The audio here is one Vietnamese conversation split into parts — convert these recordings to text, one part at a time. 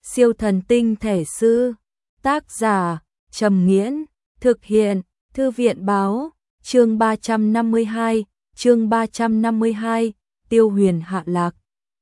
Siêu thần tinh thể sư. Tác giả Trầm Nghiễn. Thực hiện Thư viện Báo. Chương 352. Tiêu Huyền hạ lạc.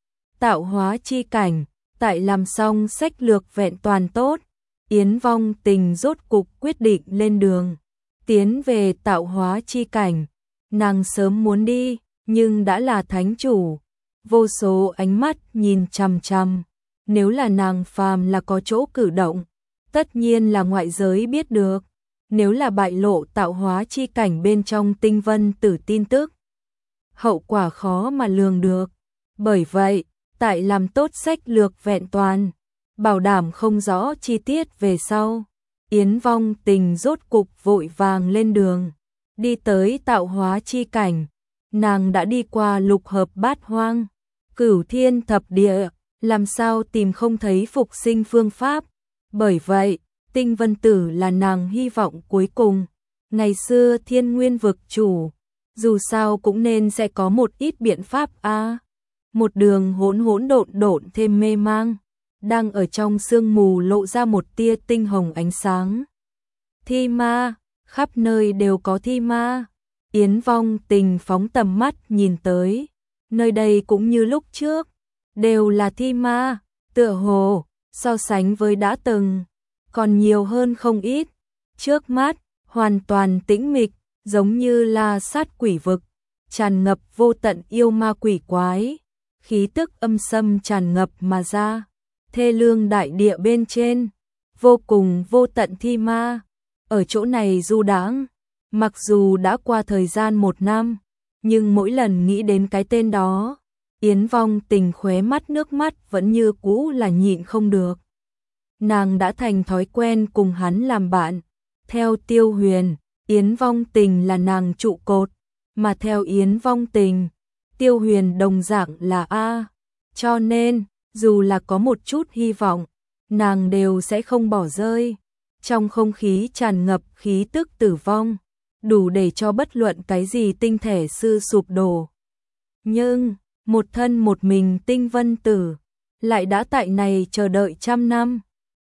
Tạo hóa chi cảnh. Tại làm xong sách lược vẹn toàn tốt, Yến Vong Tình rốt cục quyết định lên đường tiến về tạo hóa chi cảnh. Nàng sớm muốn đi, nhưng đã là thánh chủ, vô số ánh mắt nhìn chằm chằm. Nếu là nàng phàm là có chỗ cử động, tất nhiên là ngoại giới biết được. Nếu là bại lộ tạo hóa chi cảnh bên trong Tinh Vân Tử tin tức, hậu quả khó mà lường được. Bởi vậy, tại làm tốt sách lược vẹn toàn, bảo đảm không rõ chi tiết về sau, Yến Vong Tình rốt cục vội vàng lên đường, đi tới tạo hóa chi cảnh. Nàng đã đi qua lục hợp bát hoang, cửu thiên thập địa, làm sao tìm không thấy phục sinh phương pháp. Bởi vậy, Tinh Vân Tử là nàng hy vọng cuối cùng. Ngày xưa Thiên Nguyên vực chủ, dù sao cũng nên sẽ có một ít biện pháp a. Một đường hỗn độn thêm mê mang, đang ở trong sương mù lộ ra một tia tinh hồng ánh sáng. Thi ma, khắp nơi đều có thi ma. Yến Vong Tình phóng tầm mắt nhìn tới, nơi đây cũng như lúc trước, đều là thi ma, tựa hồ so sánh với đã từng, còn nhiều hơn không ít. Trước mắt hoàn toàn tĩnh mịch, giống như là sát quỷ vực, tràn ngập vô tận yêu ma quỷ quái, khí tức âm sâm tràn ngập mà ra. Thê lương đại địa bên trên, vô cùng vô tận thi ma ở chỗ này du đãng. Mặc dù đã qua thời gian 1 năm, nhưng mỗi lần nghĩ đến cái tên đó, Yến Vong Tình khóe mắt nước mắt vẫn như cũ là nhịn không được. Nàng đã thành thói quen cùng hắn làm bạn. Theo Tiêu Huyền, Yến Vong Tình là nàng trụ cột, mà theo Yến Vong Tình, Tiêu Huyền đồng dạng là A. Cho nên, dù là có một chút hy vọng, nàng đều sẽ không bỏ rơi. Trong không khí tràn ngập khí tức tử vong, đủ để cho bất luận cái gì tinh thể sư sụp đổ. Nhưng, một thân một mình Tinh Vân Tử, lại đã tại này chờ đợi 100 năm.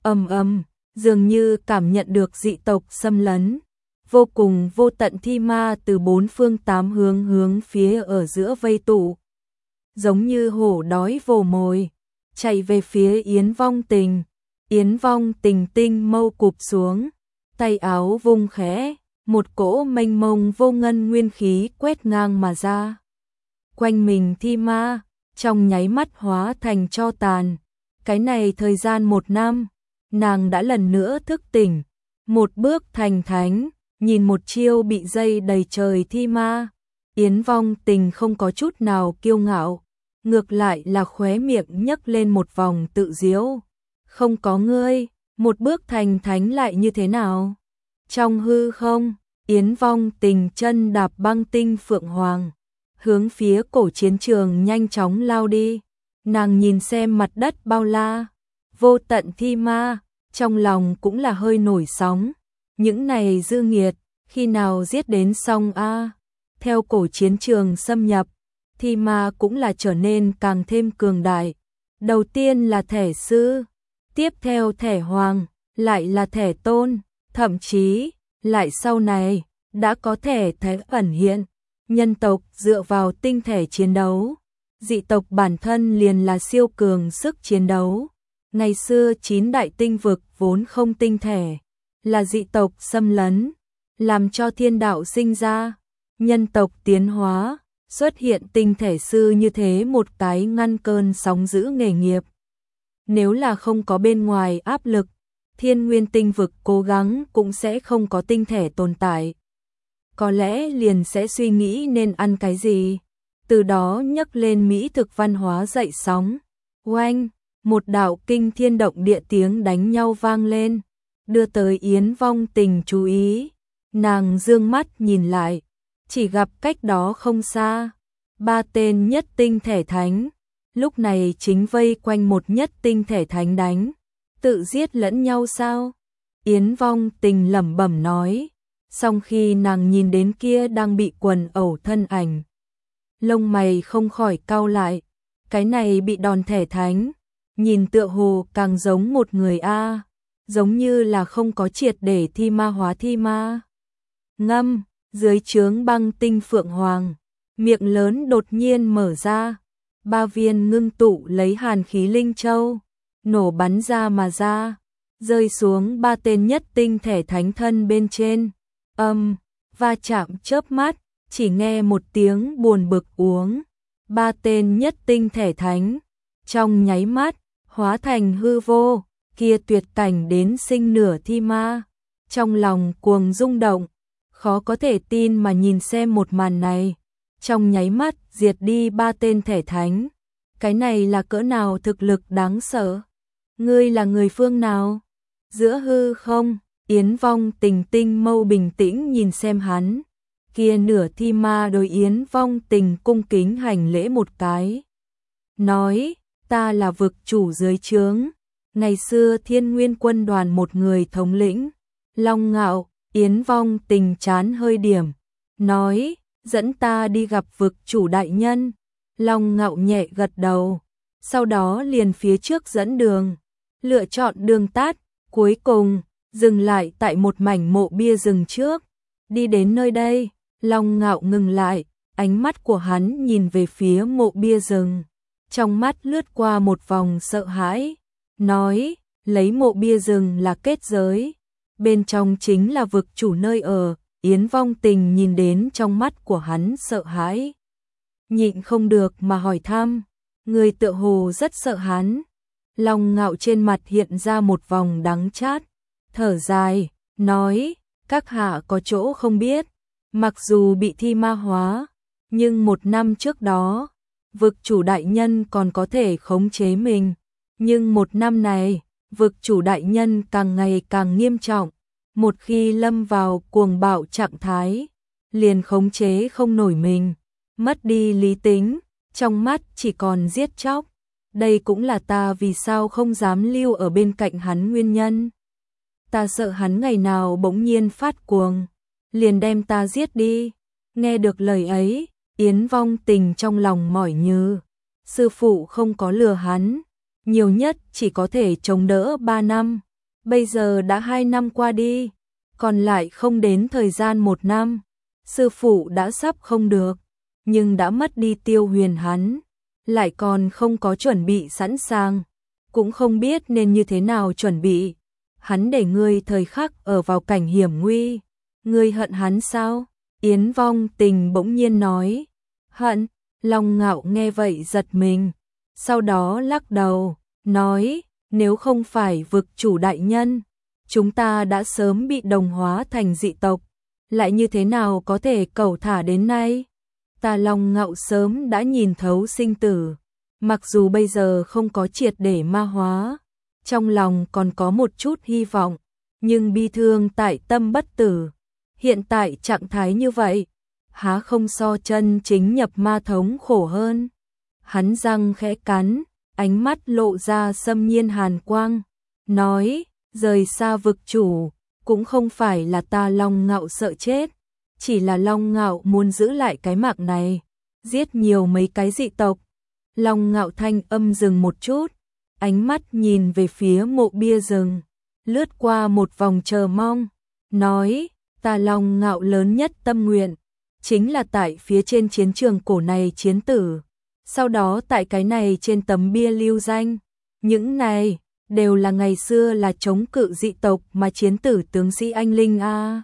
Dường như cảm nhận được dị tộc xâm lấn. Vô cùng vô tận thi ma từ 4 phương 8 hướng phía ở giữa vây tụ. Giống như hổ đói vồ mồi, chạy về phía Yến Vong Tình. Yến Vong Tình tinh mâu cụp xuống, tay áo vung khẽ, một cỗ mênh mông vô ngân nguyên khí quét ngang mà ra. Quanh mình thi ma, trong nháy mắt hóa thành tro tàn. Cái này thời gian 1 năm, nàng đã lần nữa thức tỉnh, một bước thành thánh, nhìn một chiêu bị dây đầy trời thi ma. Yến Vong Tình không có chút nào kiêu ngạo, ngược lại là khóe miệng nhấc lên một vòng tự giễu. Không có ngươi, một bước thành thánh lại như thế nào? Trong hư không, Yến Vong Tình chân đạp băng tinh phượng hoàng, hướng phía cổ chiến trường nhanh chóng lao đi. Nàng nhìn xem mặt đất bao la, vô tận thi ma, trong lòng cũng là hơi nổi sóng. Những này dư nghiệt, khi nào giết đến xong a? Theo cổ chiến trường xâm nhập, thi ma cũng là trở nên càng thêm cường đại. Đầu tiên là thẻ sư, tiếp theo thẻ hoàng, lại là thẻ tôn, thậm chí, lại sau này, đã có thẻ ẩn hiện. Nhân tộc dựa vào tinh thể chiến đấu, dị tộc bản thân liền là siêu cường sức chiến đấu. Ngày xưa 9 đại tinh vực vốn không tinh thể, là dị tộc xâm lấn, làm cho thiên đạo sinh ra. Nhân tộc tiến hóa, xuất hiện tinh thể sư như thế một cái ngăn cơn sóng dữ nghề nghiệp. Nếu là không có bên ngoài áp lực, Thiên Nguyên tinh vực cố gắng cũng sẽ không có tinh thể tồn tại. Có lẽ liền sẽ suy nghĩ nên ăn cái gì, từ đó nhấc lên mỹ thực văn hóa dậy sóng. Oanh, một đạo kinh thiên động địa tiếng đánh nhau vang lên, đưa tới Yến Vong Tình chú ý. Nàng dương mắt nhìn lại, chỉ gặp cách đó không xa, 3 tên nhất tinh thể thánh, lúc này chính vây quanh một nhất tinh thể thánh đánh. Tự giết lẫn nhau sao? Yến Vong Tình lẩm bẩm nói. Song khi nàng nhìn đến kia đang bị quần ẩu thân ảnh, lông mày không khỏi cau lại. Cái này bị đòn thể thánh, nhìn tựa hồ càng giống một người a, giống như là không có triệt để thi ma hóa thi ma. Ngâm, dưới trướng Băng Tinh Phượng Hoàng, miệng lớn đột nhiên mở ra, 3 viên ngưng tụ lấy hàn khí linh châu, nổ bắn ra mà ra, rơi xuống 3 tên nhất tinh thể thánh thân bên trên. Va chạm chớp mắt, chỉ nghe một tiếng buồn bực uống, 3 tên nhất tinh thể thánh, trong nháy mắt, hóa thành hư vô, kia tuyệt cảnh đến sinh nửa thi ma, trong lòng cuồng rung động, khó có thể tin mà nhìn xem một màn này, trong nháy mắt diệt đi 3 tên thể thánh, cái này là cỡ nào thực lực đáng sợ, ngươi là người phương nào? Giữa hư không, Yến Vong Tình tinh mâu bình tĩnh nhìn xem hắn, kia nửa thi ma đối Yến Vong Tình cung kính hành lễ một cái, nói, ta là vực chủ dưới trướng, ngày xưa Thiên Nguyên quân đoàn một người thống lĩnh, Long Ngạo. Yến Vong Tình chán hơi điểm, nói, dẫn ta đi gặp vực chủ đại nhân. Long Ngạo nhẹ gật đầu, sau đó liền phía trước dẫn đường, lựa chọn đường tắt, cuối cùng dừng lại tại một mảnh mộ bia rừng trước. Đi đến nơi đây, Long Ngạo ngừng lại, ánh mắt của hắn nhìn về phía mộ bia rừng, trong mắt lướt qua một vòng sợ hãi, nói, lấy mộ bia rừng là kết giới, bên trong chính là vực chủ nơi ở. Yến Vong Tình nhìn đến trong mắt của hắn sợ hãi, nhịn không được mà hỏi thăm, người tựa hồ rất sợ hắn. Long Ngạo trên mặt hiện ra một vòng đắng chát, thở dài, nói, các hạ có chỗ không biết, mặc dù bị thi ma hóa, nhưng 1 năm trước đó, vực chủ đại nhân còn có thể khống chế mình, nhưng 1 năm này, vực chủ đại nhân càng ngày càng nghiêm trọng, một khi lâm vào cuồng bạo trạng thái, liền khống chế không nổi mình, mất đi lý tính, trong mắt chỉ còn giết chóc. Đây cũng là ta vì sao không dám lưu ở bên cạnh hắn nguyên nhân. Ta sợ hắn ngày nào bỗng nhiên phát cuồng, liền đem ta giết đi. Nghe được lời ấy, Yến Vong Tình trong lòng mỏi như, sư phụ không có lừa hắn, nhiều nhất chỉ có thể chống đỡ 3 năm. Bây giờ đã 2 năm qua đi, còn lại không đến thời gian 1 năm, sư phụ đã sắp không được, nhưng đã mất đi Tiêu Huyền hắn, lại còn không có chuẩn bị sẵn sàng, cũng không biết nên như thế nào chuẩn bị. Hắn để ngươi thời khắc ở vào cảnh hiểm nguy, ngươi hận hắn sao? Yến Vong Tình bỗng nhiên nói, hận. Long Ngạo nghe vậy giật mình, sau đó lắc đầu, nói, nếu không phải vực chủ đại nhân, chúng ta đã sớm bị đồng hóa thành dị tộc, lại như thế nào có thể cẩu thả đến nay? Ta Long Ngạo sớm đã nhìn thấu sinh tử, mặc dù bây giờ không có triệt để ma hóa, trong lòng còn có một chút hy vọng, nhưng bi thương tại tâm bất tử. Hiện tại trạng thái như vậy, há không so chân chính nhập ma thống khổ hơn? Hắn răng khẽ cắn, ánh mắt lộ ra xâm nhiên hàn quang, nói, rời xa vực chủ, cũng không phải là ta Long Ngạo sợ chết, chỉ là Long Ngạo muốn giữ lại cái mạng này, giết nhiều mấy cái dị tộc. Long Ngạo thanh âm dừng một chút, ánh mắt nhìn về phía mộ bia rừng, lướt qua một vòng chờ mong, nói, ta Long Ngạo lớn nhất tâm nguyện, chính là tại phía trên chiến trường cổ này chiến tử, sau đó tại cái này trên tấm bia lưu danh, những này đều là ngày xưa là chống cự dị tộc mà chiến tử tướng sĩ anh linh a.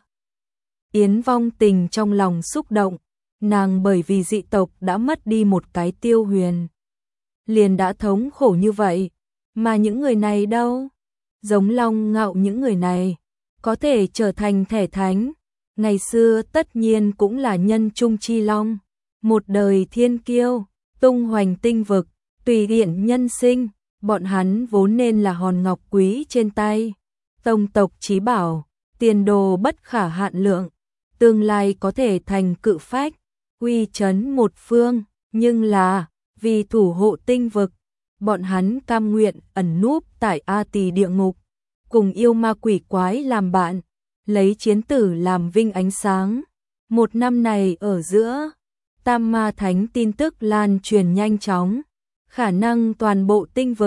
Yến Vong Tình trong lòng xúc động, nàng bởi vì dị tộc đã mất đi một cái Tiêu Huyền, liền đã thống khổ như vậy, mà những người này đâu? Giống Long Ngạo những người này, có thể trở thành thể thánh, ngày xưa tất nhiên cũng là nhân trung chi long, một đời thiên kiêu, tung hoành tinh vực, tùy tiện nhân sinh, bọn hắn vốn nên là hòn ngọc quý trên tay, tông tộc chí bảo, tiền đồ bất khả hạn lượng, tương lai có thể thành cự phách, uy chấn một phương, nhưng là vì thủ hộ tinh vực, bọn hắn cam nguyện ẩn núp tại A Tỳ địa ngục, cùng yêu ma quỷ quái làm bạn, lấy chiến tử làm vinh ánh sáng. 1 năm này ở giữa, Tam Ma Thánh tin tức lan truyền nhanh chóng, khả năng toàn bộ tinh vực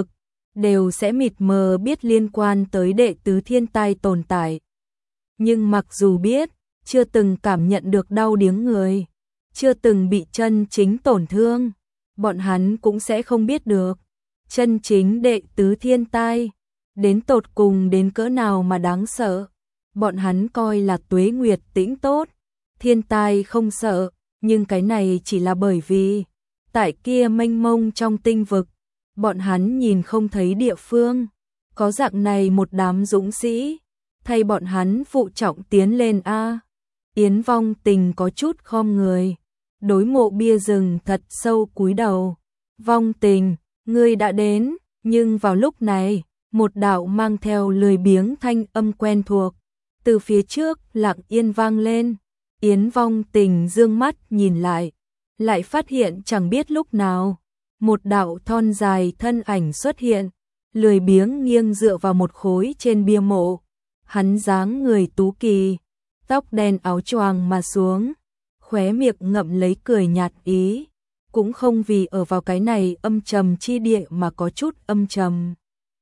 đều sẽ mịt mờ biết liên quan tới đệ tứ thiên tai tồn tại. Nhưng mặc dù biết, chưa từng cảm nhận được đau điếng người, chưa từng bị chân chính tổn thương, bọn hắn cũng sẽ không biết được chân chính đệ tứ thiên tai đến tột cùng đến cỡ nào mà đáng sợ. Bọn hắn coi là Tuế Nguyệt tĩnh tốt, thiên tai không sợ, nhưng cái này chỉ là bởi vì tại kia mênh mông trong tinh vực, bọn hắn nhìn không thấy địa phương, có dạng này một đám dũng sĩ, thay bọn hắn phụ trọng tiến lên a. Yến Vong Tình có chút khom người, đối mộ bia rừng thật sâu cúi đầu. Vong Tình, ngươi đã đến, nhưng vào lúc này, một đạo mang theo lười biếng thanh âm quen thuộc, từ phía trước lặng yên vang lên. Yến Vong Tình dương mắt nhìn lại phát hiện chẳng biết lúc nào, một đạo thon dài thân ảnh xuất hiện, lười biếng nghiêng dựa vào một khối trên bia mộ. Hắn dáng người tú kỳ, tóc đen áo choàng mà xuống, khóe miệng ngậm lấy cười nhạt ý, cũng không vì ở vào cái này âm trầm chi địa mà có chút âm trầm.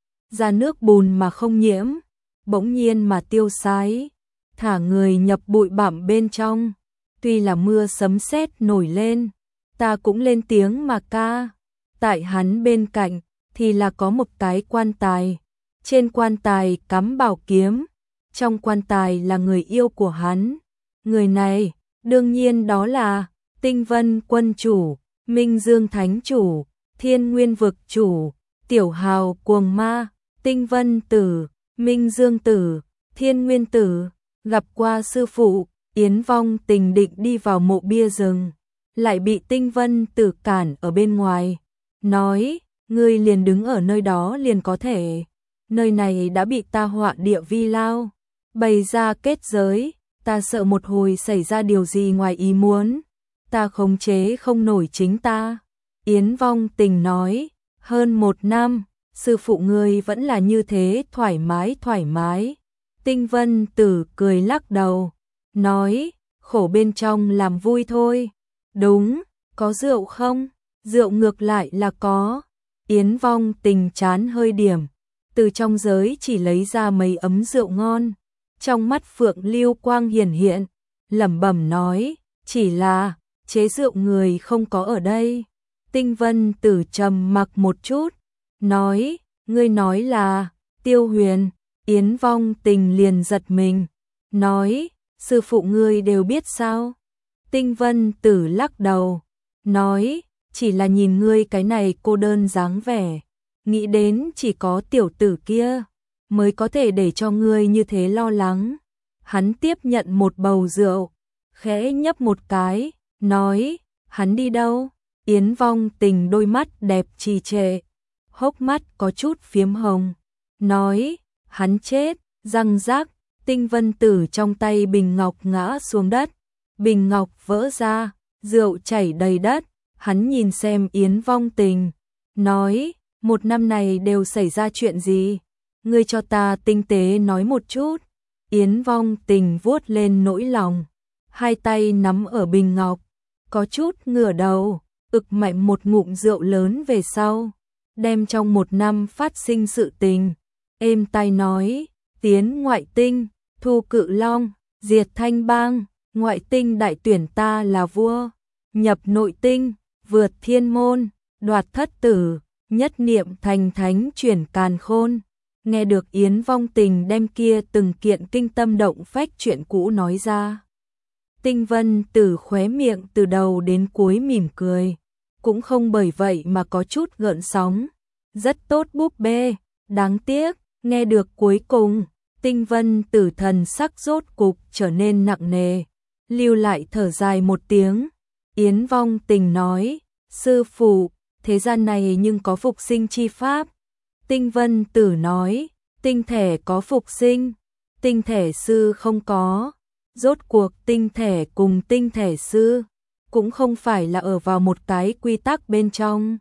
Ra nước bùn mà không nhiễm, bỗng nhiên mà tiêu sái, thả người nhập bụi bặm bên trong. Tuy là mưa sấm sét nổi lên, ta cũng lên tiếng mà ca. Tại hắn bên cạnh thì là có một cái quan tài, trên quan tài cắm bảo kiếm, trong quan tài là người yêu của hắn. Người này, đương nhiên đó là Tinh Vân quân chủ, Minh Dương thánh chủ, Thiên Nguyên vực chủ, Tiểu Hào cuồng ma, Tinh Vân tử, Minh Dương tử, Thiên Nguyên tử. Gặp qua sư phụ, Yến Vong Tình định đi vào mộ bia rừng, lại bị Tinh Vân tử cản ở bên ngoài, nói, ngươi liền đứng ở nơi đó liền có thể, nơi này đã bị ta họa địa vi lao, bày ra kết giới, ta sợ một hồi xảy ra điều gì ngoài ý muốn, ta khống chế không nổi chính ta. Yến Vong Tình nói, hơn 1 năm, sư phụ ngươi vẫn là như thế thoải mái. Tinh Vân tử cười lắc đầu, nói, khổ bên trong làm vui thôi. Đúng, có rượu không? Rượu ngược lại là có. Yến Vong Tình chán hơi điểm, từ trong giới chỉ lấy ra mấy ấm rượu ngon, trong mắt phượng lưu quang hiển hiện, lẩm bẩm nói, chỉ là chế rượu người không có ở đây. Tinh Vân tử trầm mặc một chút, nói, ngươi nói là Tiêu Huyền. Yến Vong Tình liền giật mình, nói, sư phụ ngươi đều biết sao? Tinh Vân tử lắc đầu, nói, chỉ là nhìn ngươi cái này cô đơn dáng vẻ, nghĩ đến chỉ có tiểu tử kia mới có thể để cho ngươi như thế lo lắng. Hắn tiếp nhận một bầu rượu, khẽ nhấp một cái, nói, hắn đi đâu? Yến Vong Tình đôi mắt đẹp trì trệ, hốc mắt có chút phiếm hồng, nói, hắn chết. Răng rác, Tinh Vân tử trong tay bình ngọc ngã xuống đất, bình ngọc vỡ ra, rượu chảy đầy đất. Hắn nhìn xem Yến Vong Tình, nói, 1 năm này đều xảy ra chuyện gì? Ngươi cho ta tinh tế nói một chút. Yến Vong Tình vuốt lên nỗi lòng, hai tay nắm ở bình ngọc, có chút ngửa đầu, ực mạnh một ngụm rượu lớn về sau, đem trong 1 năm phát sinh sự tình, êm tai nói, tiến ngoại tinh, thu Cự Long, diệt Thanh Bang, ngoại tinh đại tuyển ta là vua, nhập nội tinh, vượt thiên môn, đoạt thất tử, nhất niệm thành thánh chuyển càn khôn. Nghe được Yến Vong Tình đem kia từng kiện kinh tâm động phách chuyện cũ nói ra, Tinh Vân tử khóe miệng từ đầu đến cuối mỉm cười, cũng không bởi vậy mà có chút gợn sóng. Rất tốt búp bê, đáng tiếc, nghe được cuối cùng, Tinh Vân tử thần sắc rốt cục trở nên nặng nề, lưu lại thở dài một tiếng. Yến Vong Tình nói, sư phụ, thế gian này nhưng có phục sinh chi pháp. Tinh Vân tử nói, tinh thể có phục sinh, tinh thể sư không có. Rốt cuộc tinh thể cùng tinh thể sư cũng không phải là ở vào một cái quy tắc bên trong.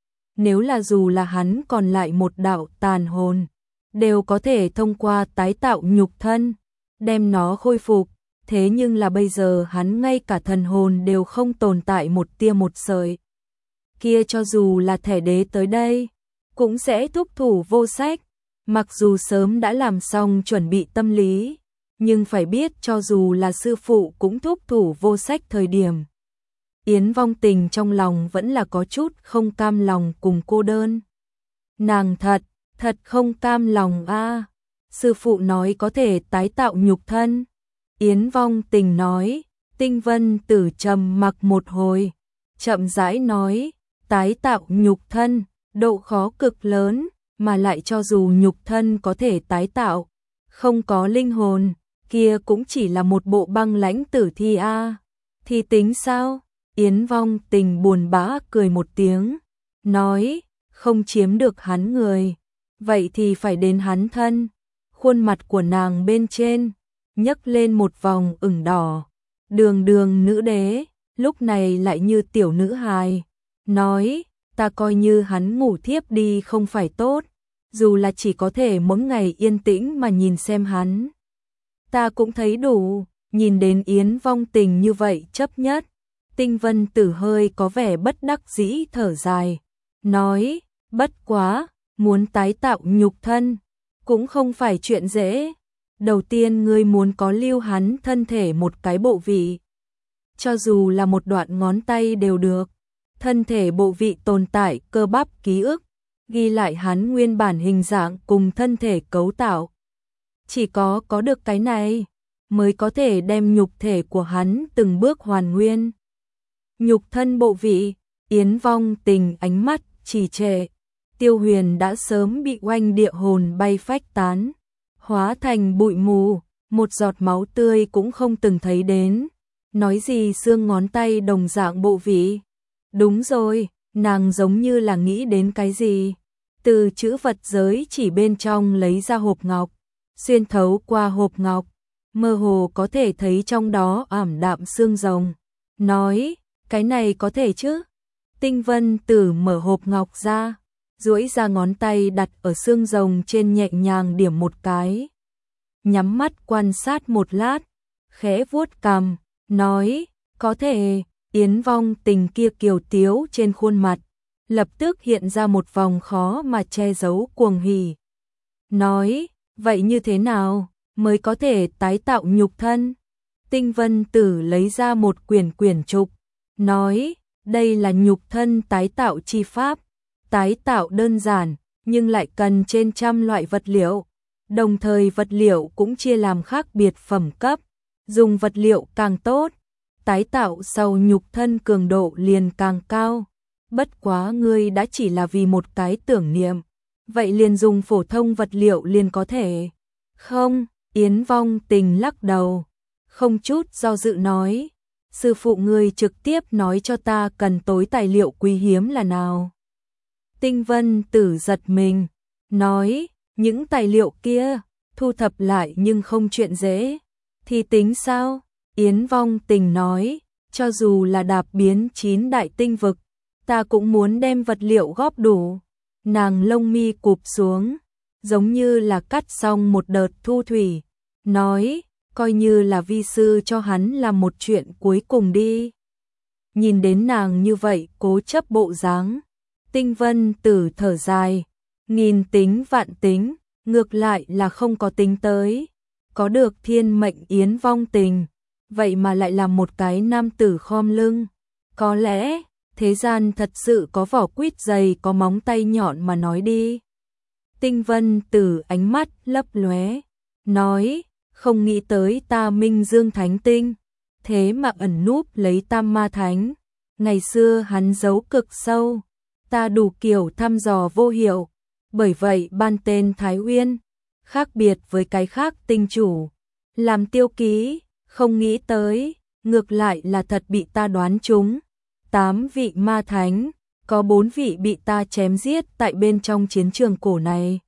Nếu là dù là hắn còn lại một đạo tàn hồn, đều có thể thông qua tái tạo nhục thân, đem nó khôi phục. Thế nhưng là bây giờ hắn ngay cả thần hồn đều không tồn tại một tia một sợi. Kia cho dù là thẻ đế tới đây, cũng sẽ thúc thủ vô sách. Mặc dù sớm đã làm xong chuẩn bị tâm lý, nhưng phải biết cho dù là sư phụ cũng thúc thủ vô sách thời điểm. Yến Vong Tình trong lòng vẫn là có chút không cam lòng cùng cô đơn. Nàng thật không cam lòng a. Sư phụ nói có thể tái tạo nhục thân. Yến Vong Tình nói. Tinh Vân Tử trầm mặc một hồi, chậm rãi nói, tái tạo nhục thân, độ khó cực lớn, mà lại cho dù nhục thân có thể tái tạo, không có linh hồn, kia cũng chỉ là một bộ băng lãnh tử thi a. Thì tính sao? Yến Vong Tình buồn bã cười một tiếng, nói, không chiếm được hắn người, vậy thì phải đến hắn thân. Khuôn mặt của nàng bên trên nhấc lên một vòng ửng đỏ. Đường đường nữ đế, lúc này lại như tiểu nữ hài, nói, ta coi như hắn ngủ thiếp đi không phải tốt, dù là chỉ có thể mỗi ngày yên tĩnh mà nhìn xem hắn. Ta cũng thấy đủ, nhìn đến Yến Vong Tình như vậy chấp nhất. Tinh Vân Tử hơi có vẻ bất đắc dĩ thở dài, nói, bất quá, muốn tái tạo nhục thân, cũng không phải chuyện dễ. Đầu tiên ngươi muốn có lưu hắn thân thể một cái bộ vị. Cho dù là một đoạn ngón tay đều được. Thân thể bộ vị tồn tại cơ bắp ký ức, ghi lại hắn nguyên bản hình dạng cùng thân thể cấu tạo. Chỉ có được cái này, mới có thể đem nhục thể của hắn từng bước hoàn nguyên. Nhục thân bộ vị, Yến Vong Tình ánh mắt trì trệ. Tiêu Huyền đã sớm bị oanh địa hồn bay phách tán, hóa thành bụi mù, một giọt máu tươi cũng không từng thấy đến. Nói gì xương ngón tay đồng dạng bộ vị. Đúng rồi, nàng giống như là nghĩ đến cái gì. Từ chữ vật giới chỉ bên trong lấy ra hộp ngọc, xuyên thấu qua hộp ngọc, mơ hồ có thể thấy trong đó ảm đạm xương rồng. Nói, cái này có thể chứ? Tinh Vân Tử mở hộp ngọc ra, duỗi ra ngón tay đặt ở xương rồng trên nhẹ nhàng điểm một cái. Nhắm mắt quan sát một lát, khẽ vuốt cằm, nói, có thể. Yến Vong Tình kia kiều tiếu trên khuôn mặt, lập tức hiện ra một vòng khó mà che giấu cuồng hỉ. Nói, vậy như thế nào mới có thể tái tạo nhục thân? Tinh Vân Tử lấy ra một quyển trục, nói, đây là nhục thân tái tạo chi pháp. Tái tạo đơn giản, nhưng lại cần trên trăm loại vật liệu. Đồng thời vật liệu cũng chia làm khác biệt phẩm cấp, dùng vật liệu càng tốt, tái tạo sau nhục thân cường độ liền càng cao. Bất quá ngươi đã chỉ là vì một cái tưởng niệm, vậy liền dùng phổ thông vật liệu liền có thể. Không, Yến Vong Tình lắc đầu, không chút do dự nói, sư phụ ngươi trực tiếp nói cho ta cần tối tài liệu quý hiếm là nào. Tinh Vân Tử giật mình, nói, những tài liệu kia, thu thập lại nhưng không chuyện dễ. Thì tính sao? Yến Vong Tình nói, cho dù là đạp biến 9 đại tinh vực, ta cũng muốn đem vật liệu góp đủ. Nàng lông mi cụp xuống, giống như là cắt xong một đợt thu thủy, nói, coi như là vi sư cho hắn làm một chuyện cuối cùng đi. Nhìn đến nàng như vậy cố chấp bộ dáng, Tinh Vân Tử thở dài, nghìn tính vạn tính, ngược lại là không có tính tới. Có được thiên mệnh Yến Vong Tình, vậy mà lại là một cái nam tử khom lưng. Có lẽ, thế gian thật sự có vỏ quýt dày có móng tay nhọn mà nói đi. Tinh Vân Tử ánh mắt lấp lóe, nói, không nghĩ tới ta Minh Dương Thánh Tinh, thế mà ẩn núp lấy Tam Ma Thánh. Ngày xưa hắn giấu cực sâu, ta đủ kiểu thăm dò vô hiệu, bởi vậy ban tên Thái Uyên, khác biệt với cái khác tinh chủ. Làm tiêu ký, không nghĩ tới, ngược lại là thật bị ta đoán trúng. 8 vị ma thánh, có 4 vị bị ta chém giết tại bên trong chiến trường cổ này.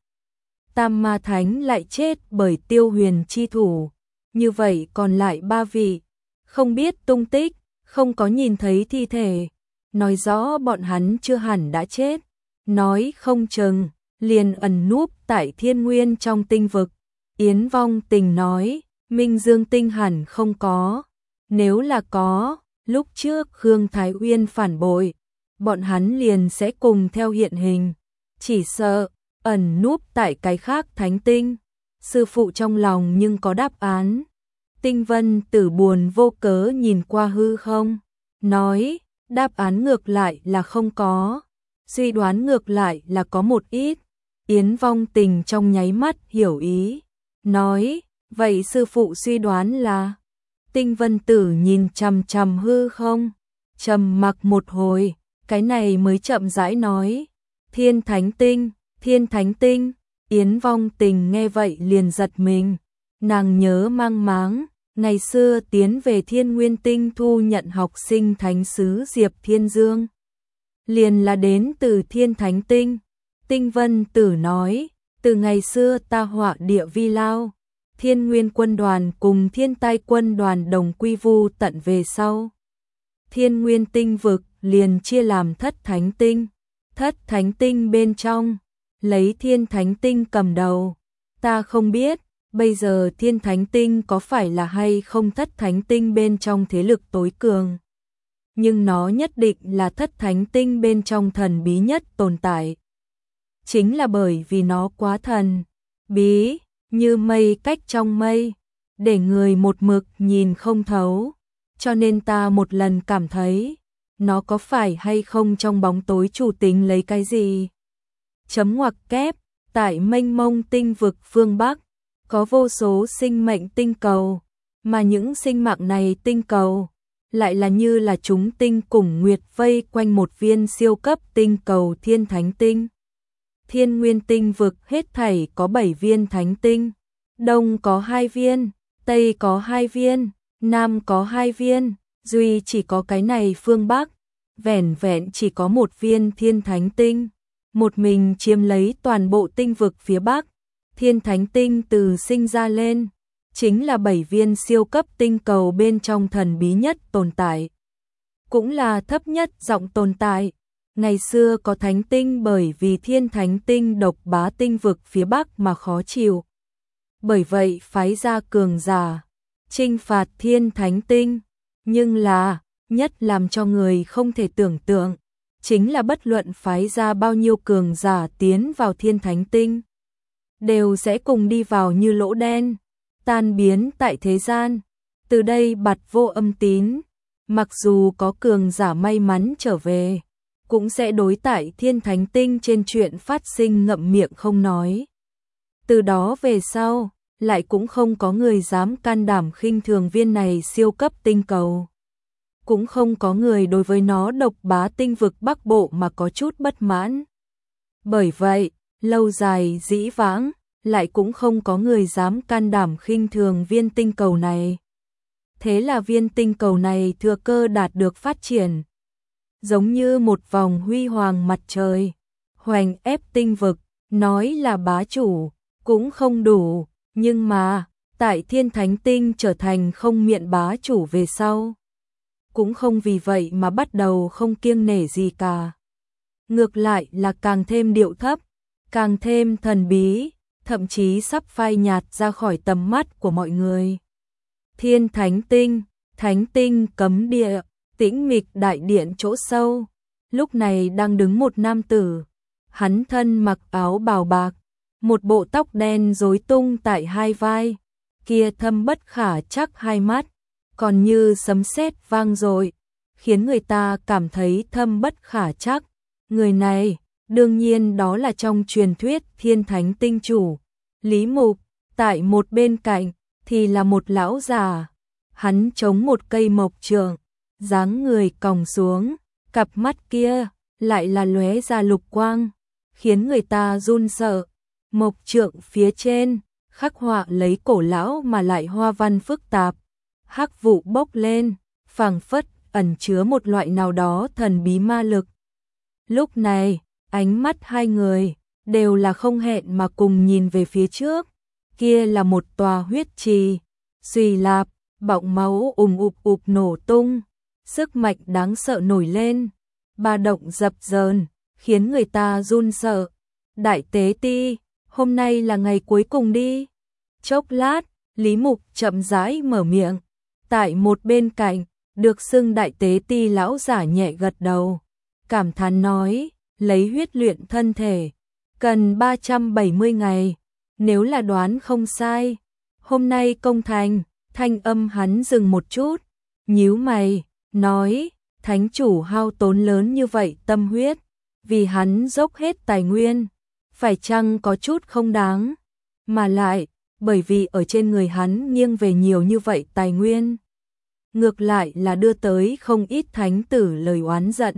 Tam ma thánh lại chết bởi Tiêu Huyền chi thủ, như vậy còn lại 3 vị, không biết tung tích, không có nhìn thấy thi thể, nói rõ bọn hắn chưa hẳn đã chết, nói không chừng liền ẩn núp tại Thiên Nguyên trong tinh vực. Yến Vong Tình nói, Minh Dương Tinh hẳn không có, nếu là có, lúc trước Khương Thái Uyên phản bội, bọn hắn liền sẽ cùng theo hiện hình. chỉ sợ ẩn núp tại cái khác thánh tinh. Sư phụ trong lòng nhưng có đáp án. Tinh Vân Tử buồn vô cớ nhìn qua hư không, nói, đáp án ngược lại là không có, suy đoán ngược lại là có một ít. Yến Vong Tình trong nháy mắt hiểu ý, nói, vậy sư phụ suy đoán là? Tinh Vân Tử nhìn chằm chằm hư không, trầm mặc một hồi, cái này mới chậm rãi nói, Thiên Thánh Tinh, Thiên Thánh Tinh. Yến Vong Tình nghe vậy liền giật mình, nàng nhớ mang máng, ngày xưa tiến về Thiên Nguyên Tinh thu nhận học sinh thánh sứ Diệp Thiên Dương, liền là đến từ Thiên Thánh Tinh. Tinh Vân Tử nói, từ ngày xưa ta họa địa vi lao, Thiên Nguyên quân đoàn cùng Thiên Tai quân đoàn đồng quy vu tận về sau. Thiên Nguyên Tinh vực liền chia làm thất thánh tinh, thất thánh tinh bên trong, lấy Thiên Thánh Tinh cầm đầu. Ta không biết, bây giờ Thiên Thánh Tinh có phải là hay không thất thánh tinh bên trong thế lực tối cường. Nhưng nó nhất định là thất thánh tinh bên trong thần bí nhất tồn tại. Chính là bởi vì nó quá thần bí, như mây cách trong mây, để người một mực nhìn không thấu. Cho nên ta một lần cảm thấy, nó có phải hay không trong bóng tối chủ tính lấy cái gì. Chấm ngoặc kép, tại mênh mông tinh vực phương Bắc, có vô số sinh mệnh tinh cầu, mà những sinh mạng này tinh cầu, lại là như là chúng tinh cùng nguyệt vây quanh một viên siêu cấp tinh cầu Thiên Thánh Tinh. Thiên Nguyên Tinh vực hết thảy có 7 viên thánh tinh, Đông có 2 viên, Tây có 2 viên, Nam có 2 viên, duy chỉ có cái này phương Bắc, vẻn vẹn chỉ có một viên Thiên Thánh Tinh, một mình chiếm lấy toàn bộ tinh vực phía Bắc. Thiên Thánh Tinh từ sinh ra lên, chính là 7 viên siêu cấp tinh cầu bên trong thần bí nhất tồn tại, cũng là thấp nhất giọng tồn tại. Ngày xưa có thánh tinh bởi vì Thiên Thánh Tinh độc bá tinh vực phía Bắc mà khó chịu. Bởi vậy phái ra cường giả, chinh phạt Thiên Thánh Tinh. Nhưng là, nhất làm cho người không thể tưởng tượng, chính là bất luận phái ra bao nhiêu cường giả tiến vào Thiên Thánh Tinh, đều sẽ cùng đi vào như lỗ đen, tan biến tại thế gian. Từ đây bặt vô âm tín, mặc dù có cường giả may mắn trở về, cũng sẽ đối tại Thiên Thánh Tinh trên chuyện phát sinh ngậm miệng không nói. Từ đó về sau, lại cũng không có người dám can đảm khinh thường viên này siêu cấp tinh cầu. Cũng không có người đối với nó độc bá tinh vực Bắc Bộ mà có chút bất mãn. Bởi vậy, lâu dài dĩ vãng, lại cũng không có người dám can đảm khinh thường viên tinh cầu này. Thế là viên tinh cầu này thừa cơ đạt được phát triển, giống như một vòng huy hoàng mặt trời, hoành ép tinh vực, nói là bá chủ, cũng không đủ, nhưng mà, tại Thiên Thánh Tinh trở thành không miện bá chủ về sau, cũng không vì vậy mà bắt đầu không kiêng nể gì cả. Ngược lại là càng thêm điệu thấp, càng thêm thần bí, thậm chí sắp phai nhạt ra khỏi tầm mắt của mọi người. Thiên Thánh Tinh cấm địa, tĩnh mịch đại điện chỗ sâu, lúc này đang đứng một nam tử, hắn thân mặc áo bào bạc, một bộ tóc đen rối tung tại hai vai, kia thâm bất khả trắc hai mắt, còn như sấm sét vang dội, khiến người ta cảm thấy thâm bất khả trắc. Người này, đương nhiên đó là trong truyền thuyết Thiên Thánh Tinh chủ, Lý Mục, tại một bên cạnh thì là một lão già, hắn chống một cây mộc trượng, dáng người còng xuống, cặp mắt kia lại là lóe ra lục quang, khiến người ta run sợ. Mộc trượng phía trên khắc họa lấy cổ lão mà lại hoa văn phức tạp, hắc vụ bốc lên, phảng phất ẩn chứa một loại nào đó thần bí ma lực. Lúc này, ánh mắt hai người đều là không hẹn mà cùng nhìn về phía trước, kia là một tòa huyết trì, suy lạp, bọng máu ụp nổ tung, sức mạnh đáng sợ nổi lên, ba động dập dờn, khiến người ta run sợ. Đại tế ti, hôm nay là ngày cuối cùng đi. Chốc lát, Lý Mục chậm rãi mở miệng, tại một bên cạnh, được xưng đại tế ti lão giả nhẹ gật đầu, cảm thán nói, lấy huyết luyện thân thể, cần 370 ngày, nếu là đoán không sai. Hôm nay công thành, thanh âm hắn dừng một chút, nhíu mày, nói, thánh chủ hao tốn lớn như vậy tâm huyết, vì hắn dốc hết tài nguyên, phải chăng có chút không đáng, mà lại, bởi vì ở trên người hắn nghiêng về nhiều như vậy tài nguyên. Ngược lại là đưa tới không ít thánh tử lời oán giận.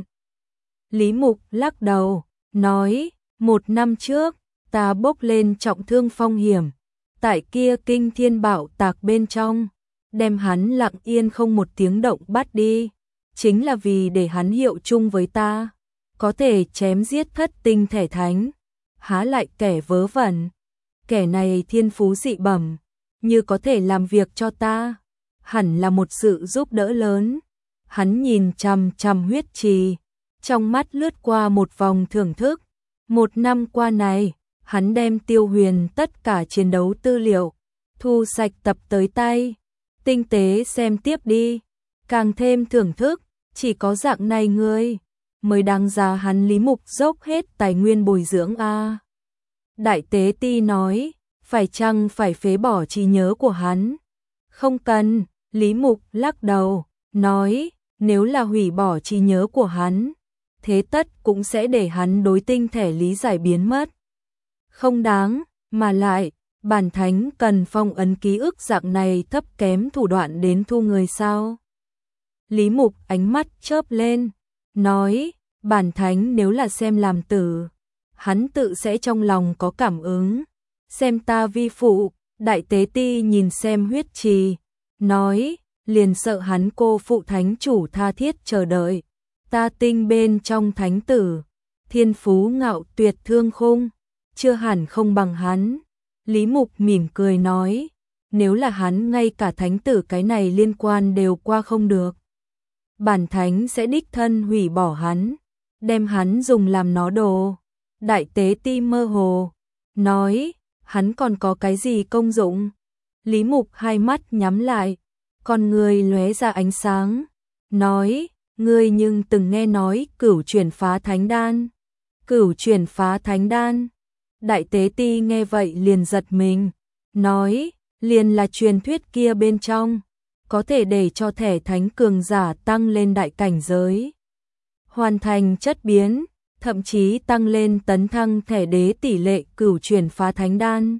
Lý Mục lắc đầu, nói, 1 năm trước, ta bốc lên trọng thương phong hiểm, tại kia kinh thiên bạo tạc bên trong, đem hắn lặng yên không một tiếng động bắt đi, chính là vì để hắn hiệu chung với ta, có thể chém giết thất tinh thể thánh, há lại kẻ vớ vẩn, kẻ này thiên phú dị bẩm, như có thể làm việc cho ta, hẳn là một sự giúp đỡ lớn. Hắn nhìn chằm chằm huyết trì, trong mắt lướt qua một vòng thưởng thức. 1 năm qua này, hắn đem Tiêu Huyền tất cả chiến đấu tư liệu, thu sạch tập tới tay, tinh tế xem tiếp đi, càng thêm thưởng thức, chỉ có dạng này ngươi mới đáng giá hắn Lý Mục dốc hết tài nguyên bồi dưỡng a. Đại tế ti nói, phải chăng phải phế bỏ trí nhớ của hắn? Không cần, Lý Mục lắc đầu, nói, nếu là hủy bỏ trí nhớ của hắn, thế tất cũng sẽ để hắn đối tinh thể lý giải biến mất. Không đáng, mà lại, bản thánh cần phong ấn ký ức dạng này thấp kém thủ đoạn đến thu người sao? Lý Mục ánh mắt chớp lên, nói, bản thánh nếu là xem làm tử, hắn tự sẽ trong lòng có cảm ứng, xem ta vi phụ. Đại tế ti nhìn xem huyết trì, nói, liền sợ hắn cô phụ thánh chủ tha thiết chờ đợi, ta tinh bên trong thánh tử, thiên phú ngạo tuyệt thương khung, chưa hẳn không bằng hắn. Lý Mục mỉm cười nói, nếu là hắn ngay cả thánh tử cái này liên quan đều qua không được, bản thánh sẽ đích thân hủy bỏ hắn, đem hắn dùng làm nó đồ. Đại tế ti mơ hồ, nói, hắn còn có cái gì công dụng? Lý Mục hai mắt nhắm lại, con người lóe ra ánh sáng, nói, ngươi nhưng từng nghe nói cửu chuyển phá thánh đan. Cửu chuyển phá thánh đan. Đại tế ti nghe vậy liền giật mình, nói, liền là truyền thuyết kia bên trong, có thể để cho thể thánh cường giả tăng lên đại cảnh giới, hoàn thành chất biến, thậm chí tăng lên tấn thăng thể đế tỷ lệ cửu chuyển phá thánh đan.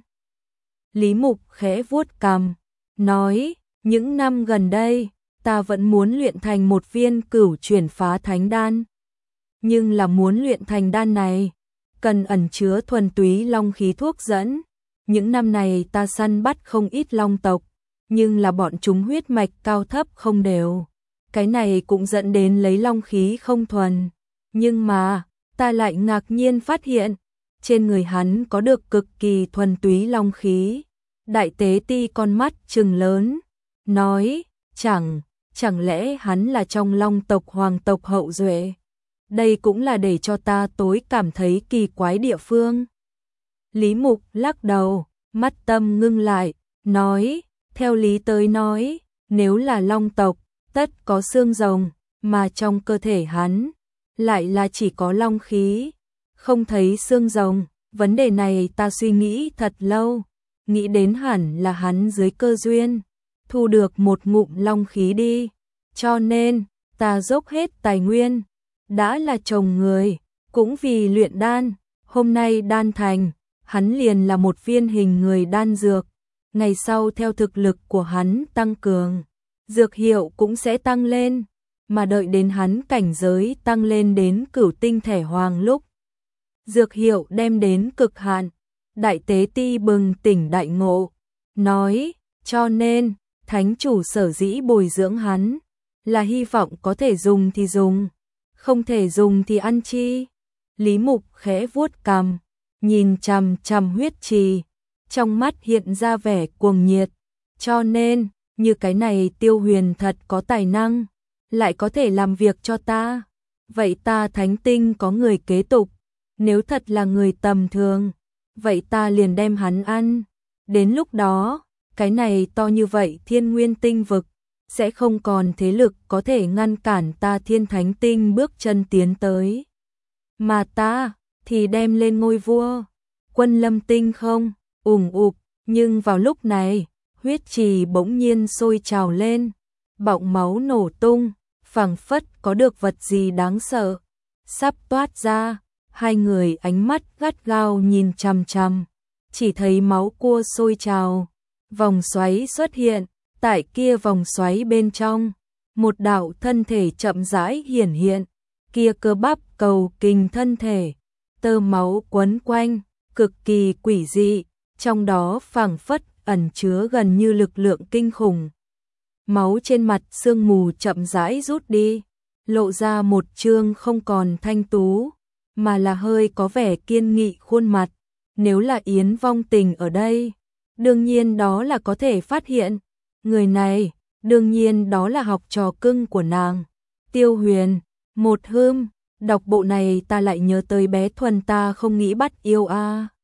Lý Mục khẽ vuốt cằm, nói, những năm gần đây, ta vẫn muốn luyện thành một viên cửu chuyển phá thánh đan. Nhưng là muốn luyện thành đan này, cần ẩn chứa thuần túy long khí thuốc dẫn. Những năm này ta săn bắt không ít long tộc, nhưng là bọn chúng huyết mạch cao thấp không đều. Cái này cũng dẫn đến lấy long khí không thuần. Nhưng mà, ta lại ngạc nhiên phát hiện, trên người hắn có được cực kỳ thuần túy long khí. Đại tế ti con mắt trừng lớn, nói, chẳng lẽ hắn là trong long tộc hoàng tộc hậu duệ? Đây cũng là để cho ta tối cảm thấy kỳ quái địa phương. Lý Mục lắc đầu, mắt tâm ngưng lại, nói, theo lý tới nói, nếu là long tộc, tất có xương rồng, mà trong cơ thể hắn, lại là chỉ có long khí, không thấy xương rồng. Vấn đề này ta suy nghĩ thật lâu, nghĩ đến hẳn là hắn dưới cơ duyên, thu được một ngụm long khí đi, cho nên, ta dốc hết tài nguyên, đã là chồng người, cũng vì luyện đan, hôm nay đan thành, hắn liền là một viên hình người đan dược, ngày sau theo thực lực của hắn tăng cường, dược hiệu cũng sẽ tăng lên, mà đợi đến hắn cảnh giới tăng lên đến cửu tinh thể hoàng lúc, dược hiệu đem đến cực hạn. Đại tế ti bừng tỉnh đại ngộ, nói, cho nên, thánh chủ sở dĩ bồi dưỡng hắn, là hy vọng có thể dùng thì dùng, không thể dùng thì ăn chi. Lý Mục khẽ vuốt cằm, nhìn chằm chằm huyết trì, trong mắt hiện ra vẻ cuồng nhiệt, cho nên, như cái này Tiêu Huyền thật có tài năng, lại có thể làm việc cho ta, vậy ta thánh tinh có người kế tục, nếu thật là người tầm thường, vậy ta liền đem hắn ăn. Đến lúc đó, cái này to như vậy Thiên Nguyên tinh vực, sẽ không còn thế lực có thể ngăn cản ta Thiên Thánh tinh bước chân tiến tới. Mà ta, thì đem lên ngôi vua. Quân Lâm Tinh không, ủng ục, nhưng vào lúc này, huyết trì bỗng nhiên sôi trào lên, bọng máu nổ tung, phảng phất có được vật gì đáng sợ sắp toát ra, hai người ánh mắt gắt gao nhìn chằm chằm, chỉ thấy máu cua sôi trào, vòng xoáy xuất hiện, tại kia vòng xoáy bên trong, một đạo thân thể chậm rãi hiển hiện, kia cơ bắp cầu kình thân thể, tơ máu quấn quanh, cực kỳ quỷ dị, trong đó phảng phất ẩn chứa gần như lực lượng kinh khủng. Máu trên mặt sương mù chậm rãi rút đi, lộ ra một trương không còn thanh tú, mà là hơi có vẻ kiên nghị khuôn mặt. Nếu là Yến Vong Tình ở đây, đương nhiên đó là có thể phát hiện. Người này, đương nhiên đó là học trò cưng của nàng. Tiêu Huyền, một đọc bộ này ta lại nhớ tới bé Thuần ta không nghĩ bắt yêu a.